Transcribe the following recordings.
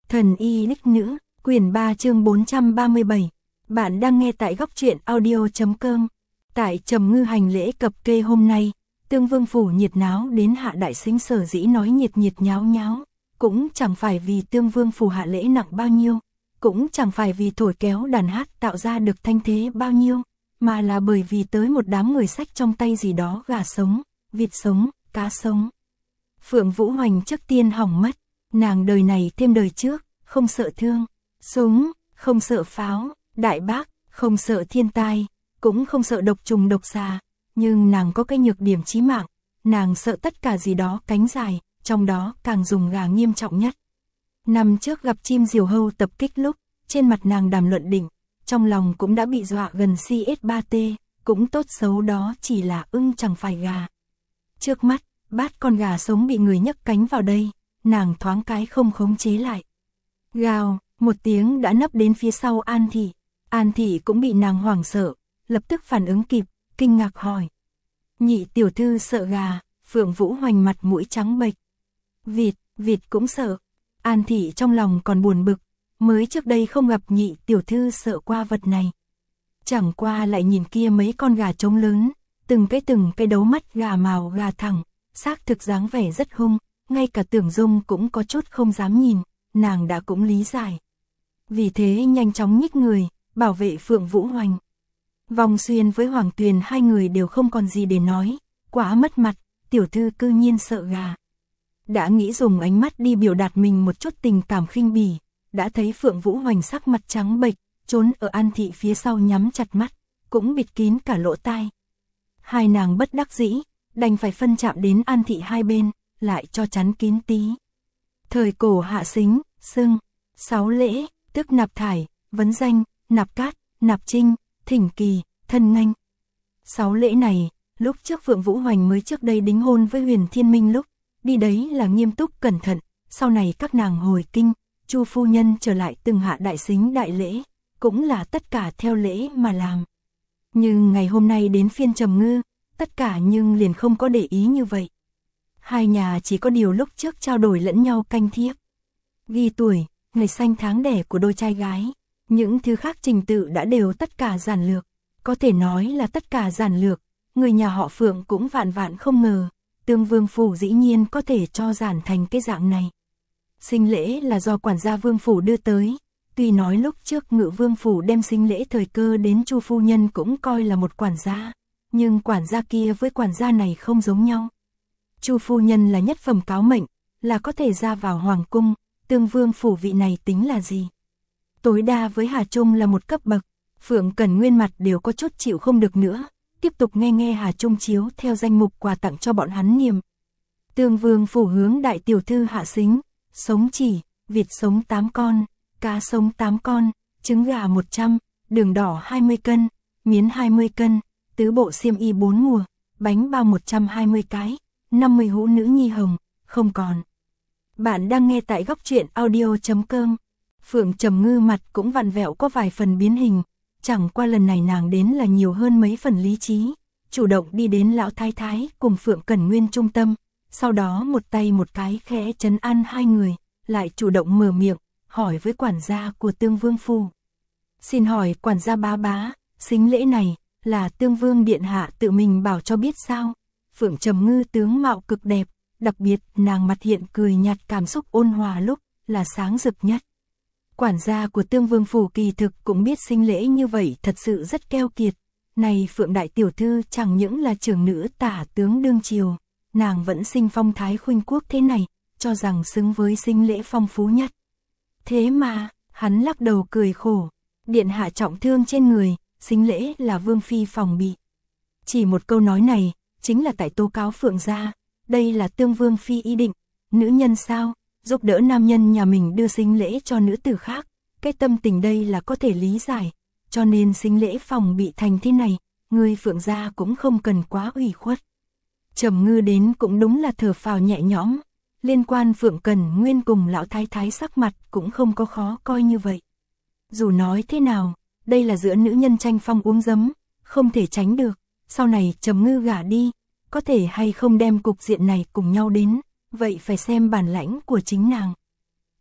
Thần y đích nữ, quyển 3 chương 437. Bạn đang nghe tại góc truyện audio.com. Tại Trầm Ngư hành lễ cập kê hôm nay, Tương Vương phủ nhiệt náo đến Hạ đại sinh sở dĩ nói nhiệt nháo nháo, cũng chẳng phải vì Tương Vương phủ hạ lễ nặng bao nhiêu, cũng chẳng phải vì thổi kéo đàn hát tạo ra được thanh thế bao nhiêu, mà là bởi vì tới một đám người xách trong tay gì đó gà sống, vịt sống, cá sống. Phượng Vũ Hoành trước tiên hỏng mất, nàng đời này thêm đời trước, không sợ thương, súng, không sợ pháo, đại bác, không sợ thiên tai, cũng không sợ độc trùng độc xà, nhưng nàng có cái nhược điểm chí mạng, nàng sợ tất cả gì đó cánh dài, trong đó càng dùng gà nghiêm trọng nhất. Năm trước gặp chim diều hâu tập kích lúc, trên mặt nàng đàm luận đỉnh, trong lòng cũng đã bị dọa gần CS3T, cũng tốt xấu đó chỉ là ưng chẳng phải gà. Trước mắt, bát con gà sống bị người nhấc cánh vào đây, nàng thoáng cái không khống chế lại. Gào, một tiếng đã nấp đến phía sau An Thị. An Thị cũng bị nàng hoảng sợ, lập tức phản ứng kịp, kinh ngạc hỏi. Nhị tiểu thư sợ gà, Phượng Vũ Hoành mặt mũi trắng bệch. Vịt cũng sợ. An Thị trong lòng còn buồn bực, mới trước đây không gặp nhị tiểu thư sợ qua vật này. Chẳng qua lại nhìn kia mấy con gà trống lớn, từng cái đấu mắt gà màu gà thẳng, xác thực dáng vẻ rất hung, ngay cả Tưởng Dung cũng có chút không dám nhìn, nàng đã cũng lý giải. Vì thế nhanh chóng nhích người, bảo vệ Phượng Vũ Hoành. Vòng Xuyên với Hoàng Tuyền hai người đều không còn gì để nói, quá mất mặt, tiểu thư cư nhiên sợ gà. Đã nghĩ dùng ánh mắt đi biểu đạt mình một chút tình cảm khinh bỉ, đã thấy Phượng Vũ Hoành sắc mặt trắng bệch, trốn ở An Thị phía sau nhắm chặt mắt, cũng bịt kín cả lỗ tai. Hai nàng bất đắc dĩ, đành phải phân chạm đến An Thị hai bên, lại cho chắn kín tí. Thời cổ hạ xính, xưng, 6 lễ, tức nạp thải, vấn danh, nạp cát, nạp trinh, thỉnh kỳ, thân nghênh. 6 lễ này, lúc trước Phượng Vũ Hoành mới trước đây đính hôn với Huyền Thiên Minh lúc, đi đấy là nghiêm túc cẩn thận, sau này các nàng hồi kinh, Chu phu nhân trở lại từng hạ đại xính đại lễ, cũng là tất cả theo lễ mà làm. Nhưng ngày hôm nay đến phiên Trầm Ngư, tất cả nhưng liền không có để ý như vậy. Hai nhà chỉ có điều lúc trước trao đổi lẫn nhau canh thiếp, ghi tuổi, ngày sanh tháng đẻ của đôi trai gái, những thứ khác trình tự đã đều tất cả giản lược, có thể nói là tất cả giản lược, người nhà họ Phượng cũng vạn không ngờ, Tương Vương phủ dĩ nhiên có thể cho giản thành cái dạng này. Sinh lễ là do quản gia Vương phủ đưa tới, tuy nói lúc trước Ngự Vương phủ đem sinh lễ thời cơ đến Chu phu nhân cũng coi là một quản gia, nhưng quản gia kia với quản gia này không giống nhau. Chu phu nhân là nhất phẩm cáo mệnh, là có thể ra vào hoàng cung, Tương Vương phủ vị này tính là gì? Tối đa với Hà Trung là một cấp bậc, Phượng Cẩn Nguyên mặt đều có chút chịu không được nữa, tiếp tục nghe Hà Trung chiếu theo danh mục quà tặng cho bọn hắn niềm. Tương Vương phủ hướng đại tiểu thư hạ xính, sống chỉ, vịt sống 8 con, cá sống 8 con, trứng gà 100, đường đỏ 20 cân, miến 20 cân, tứ bộ xiêm y 4 mùa, bánh bao 120 cái, 50 hũ nữ nhi hồng, không còn. Bạn đang nghe tại góc truyện audio.com. Phượng Trầm Ngư mặt cũng vặn vẹo có vài phần biến hình, chẳng qua lần này nàng đến là nhiều hơn mấy phần lý trí, chủ động đi đến lão thái thái cùng Phượng Cẩn Nguyên trung tâm, sau đó một tay một cái khẽ trấn an hai người, lại chủ động mở miệng, hỏi với quản gia của Tương Vương phủ. Xin hỏi quản gia bá, xính lễ này, là Tương Vương điện hạ tự mình bảo cho biết sao? Phượng Trầm Ngư tướng mạo cực đẹp, đặc biệt nàng mặt hiện cười nhạt cảm xúc ôn hòa lúc, là sáng rực nhất. Quản gia của Tương Vương phủ kỳ thực cũng biết sinh lễ như vậy thật sự rất keo kiệt. Này Phượng đại tiểu thư chẳng những là trưởng nữ tả tướng đương triều, nàng vẫn sinh phong thái khuynh quốc thế này, cho rằng xứng với sinh lễ phong phú nhất. Thế mà, hắn lắc đầu cười khổ, điện hạ trọng thương trên người, sinh lễ là vương phi phòng bị. Chỉ một câu nói này, chính là tại tố cáo Phượng gia, đây là Tương Vương phi ý định, nữ nhân sao, giúp đỡ nam nhân nhà mình đưa sinh lễ cho nữ tử khác, cái tâm tình đây là có thể lý giải, cho nên sinh lễ phòng bị thành thế này, người Phượng gia cũng không cần quá ủy khuất. Trầm Ngư đến cũng đúng là thở phào nhẹ nhõm, liên quan Phượng Cẩn Nguyên cùng lão thái thái sắc mặt cũng không có khó coi như vậy. Dù nói thế nào, đây là giữa nữ nhân tranh phong uống giấm, không thể tránh được, sau này Trầm Ngư gả đi, có thể hay không đem cục diện này cùng nhau đến, vậy phải xem bản lãnh của chính nàng.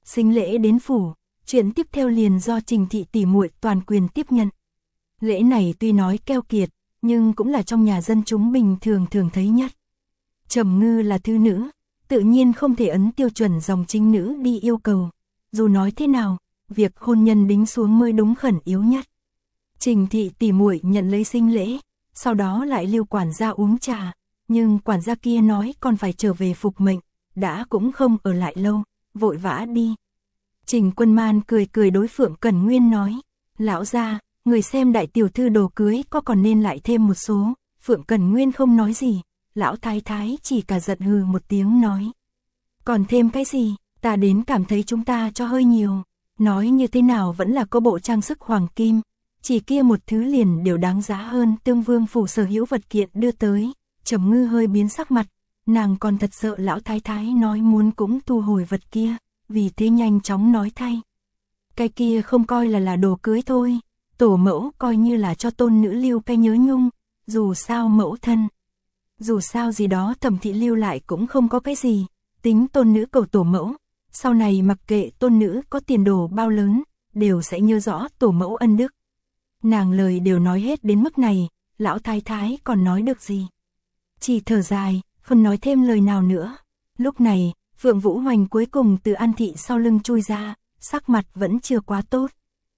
Sính lễ đến phủ, chuyện tiếp theo liền do Trình thị tỷ muội toàn quyền tiếp nhận. Lễ này tuy nói keo kiệt, nhưng cũng là trong nhà dân chúng bình thường thường thấy nhất. Trầm Ngư là thư nữ, tự nhiên không thể ấn tiêu chuẩn dòng chính nữ đi yêu cầu. Dù nói thế nào, việc hôn nhân đính xuống mới đúng khẩn yếu nhất. Trình thị tỷ muội nhận lấy sính lễ, sau đó lại lưu quản gia uống trà, nhưng quản gia kia nói còn phải trở về phục mệnh, đã cũng không ở lại lâu, vội vã đi. Trình Quân Man cười cười đối Phượng Cẩn Nguyên nói, lão gia, người xem đại tiểu thư đồ cưới có còn nên lại thêm một số. Phượng Cẩn Nguyên không nói gì, lão thái thái chỉ cả giận hừ một tiếng nói. Còn thêm cái gì, ta đến cảm thấy chúng ta cho hơi nhiều, nói như thế nào vẫn là có bộ trang sức hoàng kim, chỉ kia một thứ liền đều đáng giá hơn Tương Vương phủ sở hữu vật kiện đưa tới. Trầm Ngư hơi biến sắc mặt, nàng còn thật sợ lão thái thái nói muốn cũng thu hồi vật kia, vì thế nhanh chóng nói thay. Cái kia không coi là đồ cưới thôi, tổ mẫu coi như là cho tôn nữ lưu cái nhớ nhung, dù sao mẫu thân. Dù sao gì đó Thẩm thị lưu lại cũng không có cái gì, tính tôn nữ cầu tổ mẫu, sau này mặc kệ tôn nữ có tiền đồ bao lớn, đều sẽ nhớ rõ tổ mẫu ân đức. Nàng lời đều nói hết đến mức này, lão thái thái còn nói được gì. Chỉ thở dài, không nói thêm lời nào nữa. Lúc này, Phượng Vũ Hoành cuối cùng từ An thị sau lưng chui ra, sắc mặt vẫn chưa quá tốt.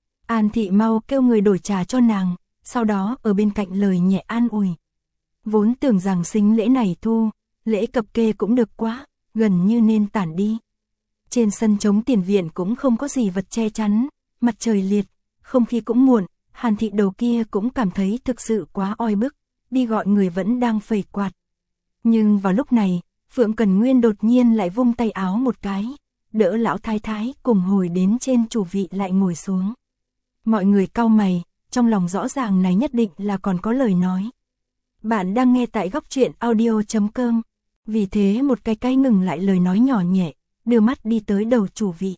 An thị mau kêu người đổi trà cho nàng, sau đó ở bên cạnh lời nhẹ an ủi. Vốn tưởng rằng sính lễ này thu, lễ cập kê cũng được quá, gần như nên tản đi. Trên sân trống tiền viện cũng không có gì vật che chắn, mặt trời liệt, không khí cũng muộn, Hàn thị đầu kia cũng cảm thấy thực sự quá oi bức, đi gọi người vẫn đang phẩy quạt. Nhưng vào lúc này, Phượng Cẩn Nguyên đột nhiên lại vung tay áo một cái, đỡ lão thái thái cùng hồi đến trên chủ vị lại ngồi xuống. Mọi người cau mày, trong lòng rõ ràng này nhất định là còn có lời nói. Bạn đang nghe tại góc truyện audio.com, vì thế một cái ngừng lại lời nói nhỏ nhẹ, đưa mắt đi tới đầu chủ vị.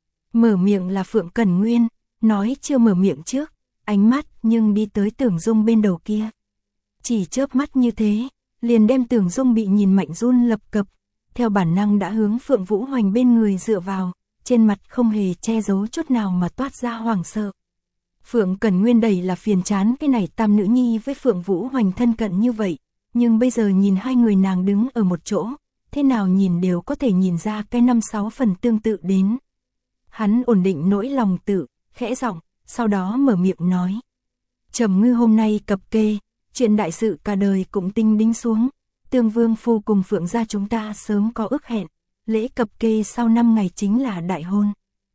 Mở miệng là Phượng Cẩn Nguyên, nói chưa mở miệng trước, ánh mắt nhưng đi tới Tưởng Dung bên đầu kia. Chỉ chớp mắt như thế, liền đem Tưởng Dung bị nhìn mạnh run lập cập, theo bản năng đã hướng Phượng Vũ Hoành bên người dựa vào, trên mặt không hề che giấu chút nào mà toát ra hoảng sợ. Phượng Cẩn Nguyên đầy là phiền chán cái này tam nữ nhi với Phượng Vũ Hoành thân cận như vậy, nhưng bây giờ nhìn hai người nàng đứng ở một chỗ, thế nào nhìn đều có thể nhìn ra cái 5-6 phần tương tự đến. Hắn ổn định nỗi lòng tự, khẽ giọng, sau đó mở miệng nói. Trầm Ngư hôm nay cập kê, chuyện đại sự cả đời cũng tinh đính xuống, Tương Vương phu cùng Phượng gia chúng ta sớm có ước hẹn, lễ cập kê sau 5 ngày chính là đại hôn.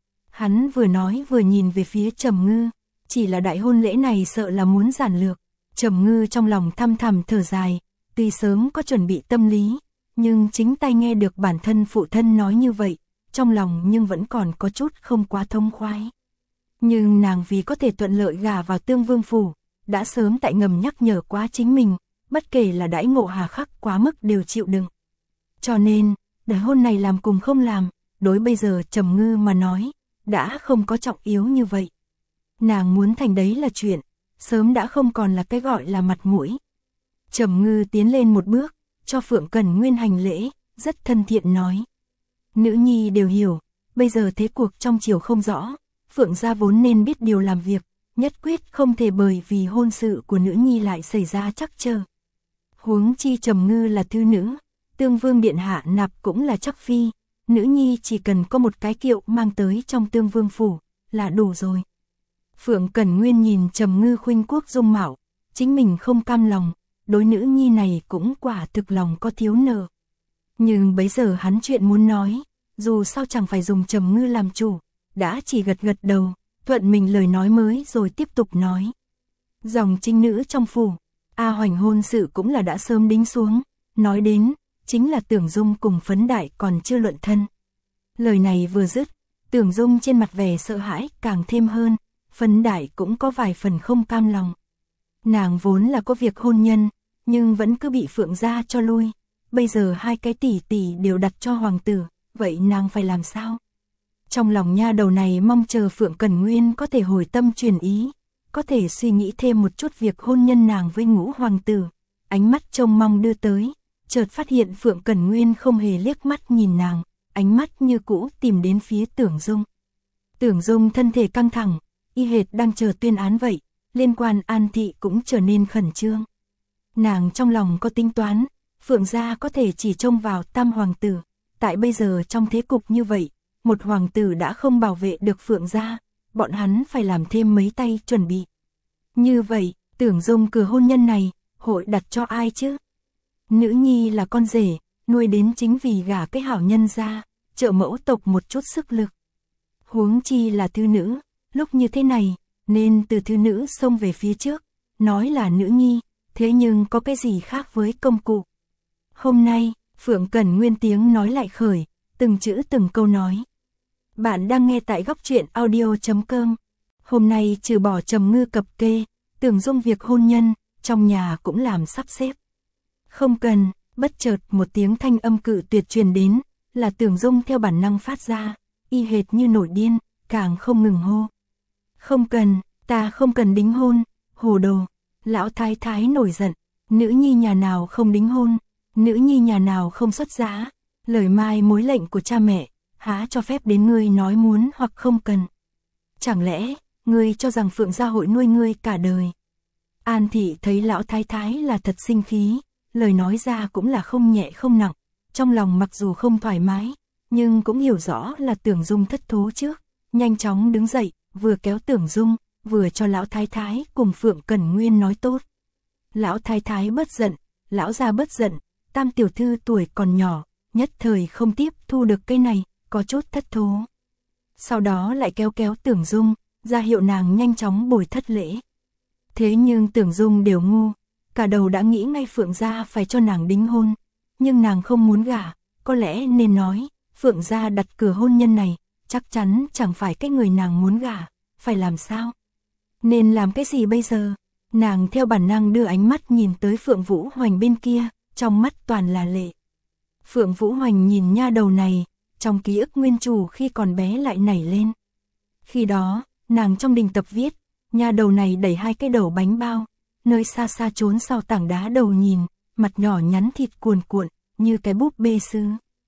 Hắn vừa nói vừa nhìn về phía Trầm Ngư, chỉ là đại hôn lễ này sợ là muốn giản lược. Trầm Ngư trong lòng thăm thầm thở dài, tuy sớm có chuẩn bị tâm lý, nhưng chính tay nghe được bản thân phụ thân nói như vậy, trong lòng nhưng vẫn còn có chút không quá thông khoái. Nhưng nàng vì có thể thuận lợi gả vào Tương Vương phủ, đã sớm tại ngầm nhắc nhở quá chính mình, bất kể là đãi ngộ hà khắc quá mức đều chịu đựng. Cho nên, đại hôn này làm cùng không làm, đối bây giờ Trầm Ngư mà nói, đã không có trọng yếu như vậy. Nàng muốn thành đấy là chuyện, sớm đã không còn là cái gọi là mặt mũi. Trầm Ngư tiến lên một bước, cho Phượng Cẩn Nguyên hành lễ, rất thân thiện nói. Nữ nhi đều hiểu, bây giờ thế cuộc trong triều không rõ, Phượng gia vốn nên biết điều làm việc, nhất quyết không thể bởi vì hôn sự của nữ nhi lại xảy ra trắc trở. Huống chi Trầm Ngư là thư nữ, Tương Vương điện hạ nạp cũng là chắc phi, nữ nhi chỉ cần có một cái kiệu mang tới trong Tương Vương phủ, là đủ rồi. Phượng Cẩn Nguyên nhìn Trầm Ngư khuynh quốc dung mạo, chính mình không cam lòng, đối nữ nhi này cũng quả thực lòng có thiếu nợ. Nhưng bấy giờ hắn chuyện muốn nói, dù sao chẳng phải dùng Trầm Ngư làm chủ, đã chỉ gật gật đầu, thuận mình lời nói mới rồi tiếp tục nói. Dòng trinh nữ trong phủ, A Hoành hôn sự cũng là đã sớm đính xuống, nói đến, chính là Tưởng Dung cùng Phấn Đại còn chưa luận thân. Lời này vừa dứt, Tưởng Dung trên mặt vẻ sợ hãi càng thêm hơn, Phấn Đại cũng có vài phần không cam lòng. Nàng vốn là có việc hôn nhân, nhưng vẫn cứ bị Phượng gia cho lui, bây giờ hai cái tỷ tỷ đều đặt cho hoàng tử, vậy nàng phải làm sao? Trong lòng nha đầu này mong chờ Phượng Cẩn Nguyên có thể hồi tâm truyền ý, có thể suy nghĩ thêm một chút việc hôn nhân nàng với Ngũ hoàng tử, ánh mắt trông mong đưa tới, chợt phát hiện Phượng Cẩn Nguyên không hề liếc mắt nhìn nàng, ánh mắt như cũ tìm đến phía Tưởng Dung. Tưởng Dung thân thể căng thẳng, y hệt đang chờ tuyên án vậy, liên quan An Thị cũng trở nên khẩn trương. Nàng trong lòng có tính toán, Phượng gia có thể chỉ trông vào tam hoàng tử, tại bây giờ trong thế cục như vậy, một hoàng tử đã không bảo vệ được Phượng gia, bọn hắn phải làm thêm mấy tay chuẩn bị. Như vậy, Tưởng Dung cửa hôn nhân này, hội đặt cho ai chứ? Nữ nhi là con rể, nuôi đến chính vì gả cái hảo nhân gia, trợ mẫu tộc một chút sức lực. Huống chi là thư nữ, lúc như thế này, nên từ thư nữ xông về phía trước, nói là nữ nhi, thế nhưng có cái gì khác với công cụ. Hôm nay, Phượng Cẩn Nguyên tiếng nói lại khởi, từng chữ từng câu nói. Bạn đang nghe tại góc truyện audio.com. Hôm nay trừ bỏ Trầm Ngư cập kê, Tưởng Dung việc hôn nhân, trong nhà cũng làm sắp xếp. Không cần, bất chợt một tiếng thanh âm cự tuyệt truyền đến, là Tưởng Dung theo bản năng phát ra, y hệt như nổi điên, càng không ngừng hô. Không cần, ta không cần đính hôn, hồ đồ. Lão thái thái nổi giận, nữ nhi nhà nào không đính hôn, nữ nhi nhà nào không xuất giá, lời mai mối lệnh của cha mẹ, há cho phép đến ngươi nói muốn hoặc không cần. Chẳng lẽ, ngươi cho rằng Phượng gia hội nuôi ngươi cả đời? An Thị thấy lão thái thái là thật sinh khí, lời nói ra cũng là không nhẹ không nặng, trong lòng mặc dù không thoải mái, nhưng cũng hiểu rõ là Tưởng Dung thất thố trước, nhanh chóng đứng dậy, vừa kéo Tưởng Dung, vừa cho lão thái thái cùng Phượng Cẩn Nguyên nói tốt. Lão thái thái bớt giận, lão gia bớt giận, tam tiểu thư tuổi còn nhỏ, nhất thời không tiếp thu được cái này, có chút thất thố. Sau đó lại kéo kéo Tưởng Dung, ra hiệu nàng nhanh chóng bồi thất lễ. Thế nhưng Tưởng Dung đều ngu, cả đầu đã nghĩ ngay Phượng gia phải cho nàng đính hôn, nhưng nàng không muốn gả, có lẽ nên nói, Phượng gia đặt cửa hôn nhân này, chắc chắn chẳng phải cái người nàng muốn gả, phải làm sao? Nên làm cái gì bây giờ? Nàng theo bản năng đưa ánh mắt nhìn tới Phượng Vũ Hoành bên kia, trong mắt toàn là lệ. Phượng Vũ Hoành nhìn nha đầu này, trong ký ức nguyên chủ khi còn bé lại nảy lên. Khi đó, nàng trong đình tập viết, nha đầu này đẩy hai cái đầu bánh bao, nơi xa xa trốn sau tảng đá đầu nhìn, mặt nhỏ nhắn thịt cuồn cuộn, như cái búp bê sứ.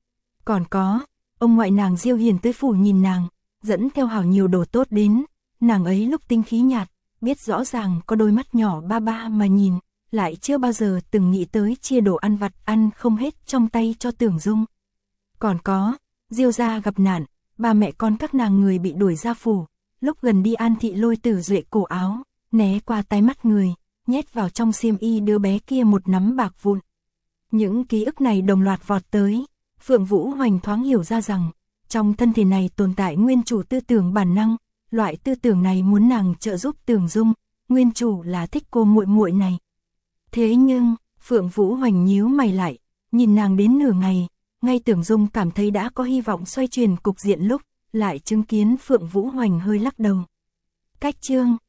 Còn có, ông ngoại nàng Diêu Hiền tới phủ nhìn nàng, dẫn theo hảo nhiều đồ tốt đến, nàng ấy lúc tinh khí nhạt, biết rõ ràng có đôi mắt nhỏ ba ba mà nhìn, lại chưa bao giờ từng nghĩ tới chia đồ ăn vặt ăn không hết trong tay cho Tưởng Dung. Còn có, Diêu gia gặp nạn, ba mẹ con các nàng người bị đuổi ra phủ, lúc gần đi An Thị lôi Tử Duệ cổ áo, né qua tai mắt người, nhét vào trong xiêm y đứa bé kia một nắm bạc vụn. Những ký ức này đồng loạt vọt tới, Phượng Vũ Hoành thoáng hiểu ra rằng, trong thân thể này tồn tại nguyên chủ tư tưởng bản năng, loại tư tưởng này muốn nàng trợ giúp Tưởng Dung, nguyên chủ là thích cô muội muội này. Thế nhưng, Phượng Vũ Hoành nhíu mày lại, nhìn nàng đến nửa ngày, ngay Tưởng Dung cảm thấy đã có hy vọng xoay chuyển cục diện lúc, lại chứng kiến Phượng Vũ Hoành hơi lắc đầu. Cách chương